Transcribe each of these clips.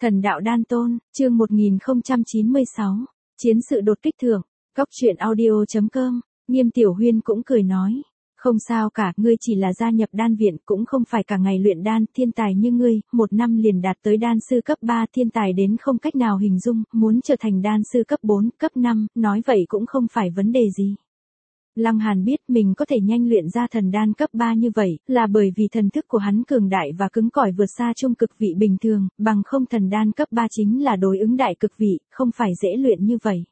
Thần đạo đan tôn, chương 1096, chiến sự đột kích thượng, góc truyện audio.com, Nghiêm Tiểu Huyên cũng cười nói. Không sao cả, ngươi chỉ là gia nhập đan viện cũng không phải cả ngày luyện đan, thiên tài như ngươi, 1 năm liền đạt tới đan sư cấp 3, thiên tài đến không cách nào hình dung, muốn trở thành đan sư cấp 4, cấp 5, nói vậy cũng không phải vấn đề gì. Lăng Hàn biết mình có thể nhanh luyện ra thần đan cấp 3 như vậy, là bởi vì thần thức của hắn cường đại và cứng cỏi vượt xa trung cực vị bình thường, bằng không thần đan cấp 3 chính là đối ứng đại cực vị, không phải dễ luyện như vậy.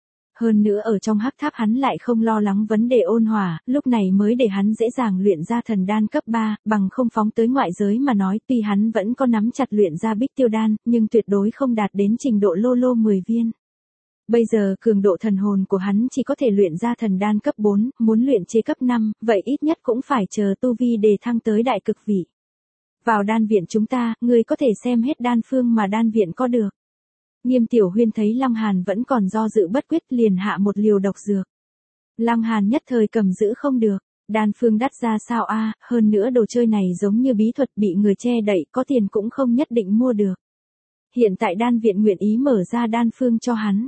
Hơn nữa ở trong hắc tháp hắn lại không lo lắng vấn đề ôn hòa, lúc này mới để hắn dễ dàng luyện ra thần đan cấp 3, bằng không phóng tới ngoại giới mà nói, tuy hắn vẫn có nắm chặt luyện ra bích tiêu đan, nhưng tuyệt đối không đạt đến trình độ lô lô 10 viên. Bây giờ cường độ thần hồn của hắn chỉ có thể luyện ra thần đan cấp 4, muốn luyện chế cấp 5, vậy ít nhất cũng phải chờ tu vi đề thăng tới đại cực vị. Vào đan viện chúng ta, ngươi có thể xem hết đan phương mà đan viện có được. Nghiêm Tiểu Huyên thấy Lăng Hàn vẫn còn do dự bất quyết liền hạ một liều độc dược. Lăng Hàn nhất thời cầm giữ không được, đan phương đắt ra sao a, hơn nữa đồ chơi này giống như bí thuật bị người che đậy, có tiền cũng không nhất định mua được. Hiện tại đan viện nguyện ý mở ra đan phương cho hắn.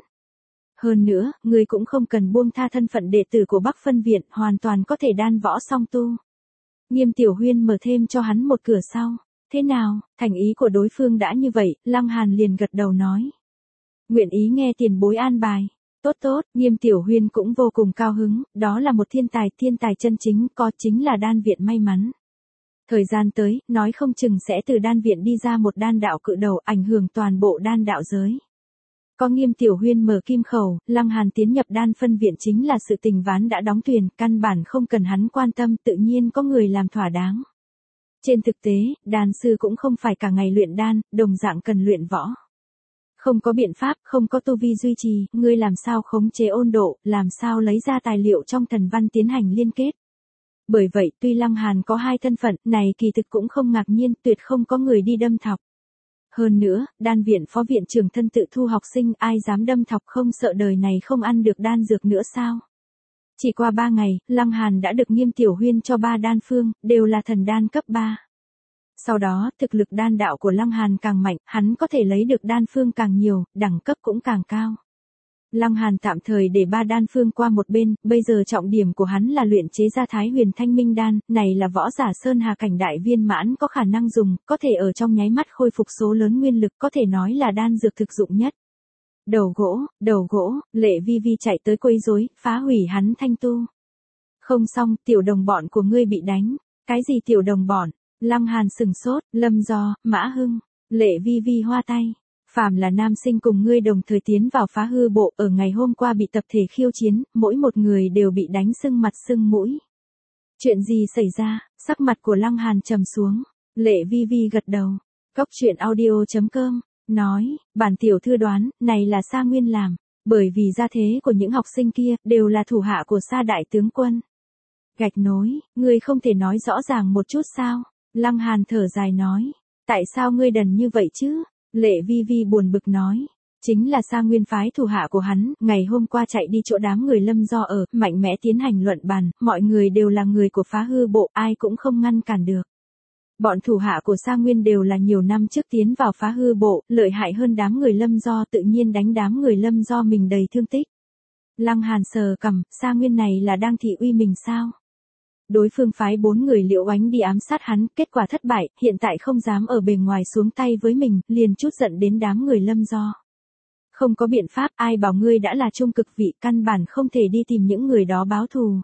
Hơn nữa, người cũng không cần buông tha thân phận đệ tử của Bắc Phân Viện, hoàn toàn có thể đan võ song tu. Nghiêm Tiểu Huyên mở thêm cho hắn một cửa sau. Thế nào, thành ý của đối phương đã như vậy, Lăng Hàn liền gật đầu nói. Nguyện ý nghe tiền bối an bài. Tốt tốt, Nghiêm Tiểu Huyên cũng vô cùng cao hứng, đó là một thiên tài chân chính, có chính là đan viện may mắn. Thời gian tới, nói không chừng sẽ từ đan viện đi ra một đan đạo cự đầu ảnh hưởng toàn bộ đan đạo giới. Có Nghiêm Tiểu Huyên mở kim khẩu, Lăng Hàn tiến nhập đan phân viện chính là sự tình ván đã đóng thuyền, căn bản không cần hắn quan tâm, tự nhiên có người làm thỏa đáng. Trên thực tế, đan sư cũng không phải cả ngày luyện đan, đồng dạng cần luyện võ. Không có biện pháp, không có tu vi duy trì, ngươi làm sao khống chế ôn độ, làm sao lấy ra tài liệu trong thần văn tiến hành liên kết. Bởi vậy, tuy Lăng Hàn có 2 thân phận, này kỳ thực cũng không ngạc nhiên, tuyệt không có người đi đâm thọc. Hơn nữa, đan viện phó viện trưởng thân tự thu học sinh, ai dám đâm thọc, không sợ đời này không ăn được đan dược nữa sao? Chỉ qua 3 ngày, Lăng Hàn đã được Nghiêm Tiểu Huyên cho 3 đan phương, đều là thần đan cấp 3. Sau đó, thực lực đan đạo của Lăng Hàn càng mạnh, hắn có thể lấy được đan phương càng nhiều, đẳng cấp cũng càng cao. Lăng Hàn tạm thời để 3 đan phương qua một bên, bây giờ trọng điểm của hắn là luyện chế ra Thái Huyền Thanh Minh đan, này là võ giả sơn hà cảnh đại viên mãn có khả năng dùng, có thể ở trong nháy mắt khôi phục số lớn nguyên lực, có thể nói là đan dược thực dụng nhất. Đầu gỗ, Lệ Vi Vi chạy tới quấy rối, phá hủy hắn thanh tu. Không xong, tiểu đồng bọn của ngươi bị đánh. Cái gì tiểu đồng bọn? Lăng Hàn sừng sốt, Lâm Do, Mã Hưng, Lệ Vi Vi hoa tay. Phàm là nam sinh cùng ngươi đồng thời tiến vào phá hư bộ, ở ngày hôm qua bị tập thể khiêu chiến, mỗi một người đều bị đánh sưng mặt sưng mũi. Chuyện gì xảy ra? Sắc mặt của Lăng Hàn trầm xuống. Lệ Vi Vi gật đầu. Góc truyện audio.com, nói, bản tiểu thư đoán, này là Sa Nguyên làm, bởi vì gia thế của những học sinh kia, đều là thủ hạ của Sa đại tướng quân. Gạch nối, ngươi không thể nói rõ ràng một chút sao? Lăng Hàn thở dài nói, tại sao ngươi đần như vậy chứ? Lệ Vi Vi buồn bực nói, chính là Sa Nguyên phái thủ hạ của hắn, ngày hôm qua chạy đi chỗ đám người Lâm Do ở, mạnh mẽ tiến hành luận bàn, mọi người đều là người của phá hư bộ, ai cũng không ngăn cản được. Bọn thủ hạ của Sa Nguyên đều là nhiều năm trước tiến vào phá hư bộ, lợi hại hơn đám người Lâm Do, tự nhiên đánh đám người Lâm Do mình đầy thương tích. Lăng Hàn sờ cằm, Sa Nguyên này là đang thị uy mình sao? Đối phương phái 4 người Liễu Oánh đi ám sát hắn, kết quả thất bại, hiện tại không dám ở bề ngoài xuống tay với mình, liền chút giận đến đám người Lâm Do. Không có biện pháp, ai bảo ngươi đã là trung cực vị, căn bản không thể đi tìm những người đó báo thù.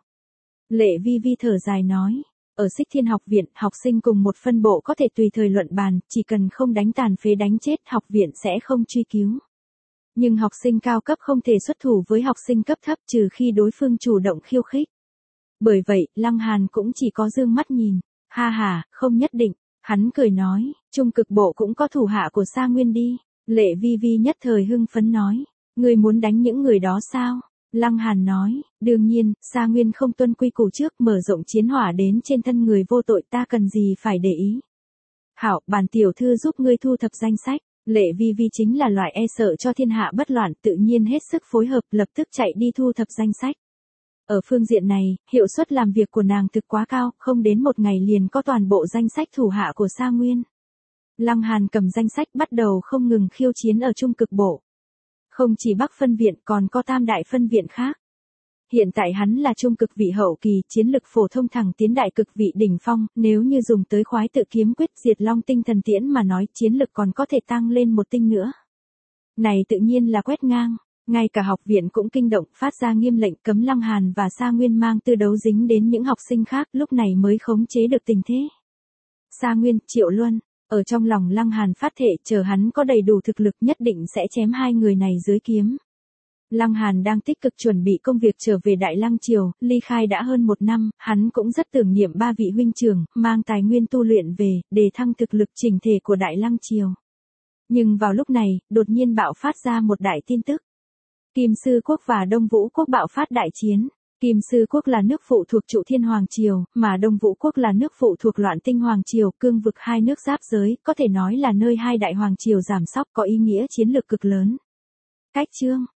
Lệ Vi Vi thở dài nói, ở Xích Thiên học viện, học sinh cùng một phân bộ có thể tùy thời luận bàn, chỉ cần không đánh tàn phế đánh chết, học viện sẽ không truy cứu. Nhưng học sinh cao cấp không thể xuất thủ với học sinh cấp thấp trừ khi đối phương chủ động khiêu khích. Bởi vậy, Lăng Hàn cũng chỉ có dương mắt nhìn. Ha ha, không nhất định. Hắn cười nói, trung cực bộ cũng có thủ hạ của Sa Nguyên đi. Lệ Vi Vi nhất thời hưng phấn nói, ngươi muốn đánh những người đó sao? Lăng Hàn nói, đương nhiên, Sa Nguyên không tuân quy củ trước, mở rộng chiến hỏa đến trên thân người vô tội, ta cần gì phải để ý. Hảo, bản tiểu thư giúp ngươi thu thập danh sách. Lệ Vi Vi chính là loại e sợ cho thiên hạ bất loạn, tự nhiên hết sức phối hợp, lập tức chạy đi thu thập danh sách. Ở phương diện này, hiệu suất làm việc của nàng thực quá cao, không đến một ngày liền có toàn bộ danh sách thủ hạ của Sa Nguyên. Lăng Hàn cầm danh sách bắt đầu không ngừng khiêu chiến ở Trung Cực Bộ. Không chỉ Bắc phân viện còn có Tam đại phân viện khác. Hiện tại hắn là Trung Cực vị hậu kỳ, chiến lực phổ thông thẳng tiến Đại Cực vị đỉnh phong, nếu như dùng tới Khoái Tự Kiếm Quyết diệt Long Tinh Thần Tiễn mà nói, chiến lực còn có thể tăng lên một tinh nữa. Này tự nhiên là quét ngang, ngay cả học viện cũng kinh động, phát ra nghiêm lệnh cấm Lăng Hàn và Sa Nguyên mang tư đấu dính đến những học sinh khác, lúc này mới khống chế được tình thế. Sa Nguyên, Triệu Luân, ở trong lòng Lăng Hàn phát thệ, chờ hắn có đầy đủ thực lực nhất định sẽ chém hai người này dưới kiếm. Lăng Hàn đang tích cực chuẩn bị công việc trở về Đại Lăng Triều, ly khai đã hơn 1 năm, hắn cũng rất tưởng niệm ba vị huynh trưởng, mang tài nguyên tu luyện về, để thăng thực lực chỉnh thể của Đại Lăng Triều. Nhưng vào lúc này, đột nhiên bạo phát ra một đại tin tức. Kim Sư Quốc và Đông Vũ Quốc bạo phát đại chiến. Kim Sư Quốc là nước phụ thuộc Trụ Thiên Hoàng Triều, mà Đông Vũ Quốc là nước phụ thuộc Loạn Tinh Hoàng Triều, cương vực hai nước giáp giới, có thể nói là nơi hai đại hoàng triều giảm sóc, có ý nghĩa chiến lược cực lớn. Cách chương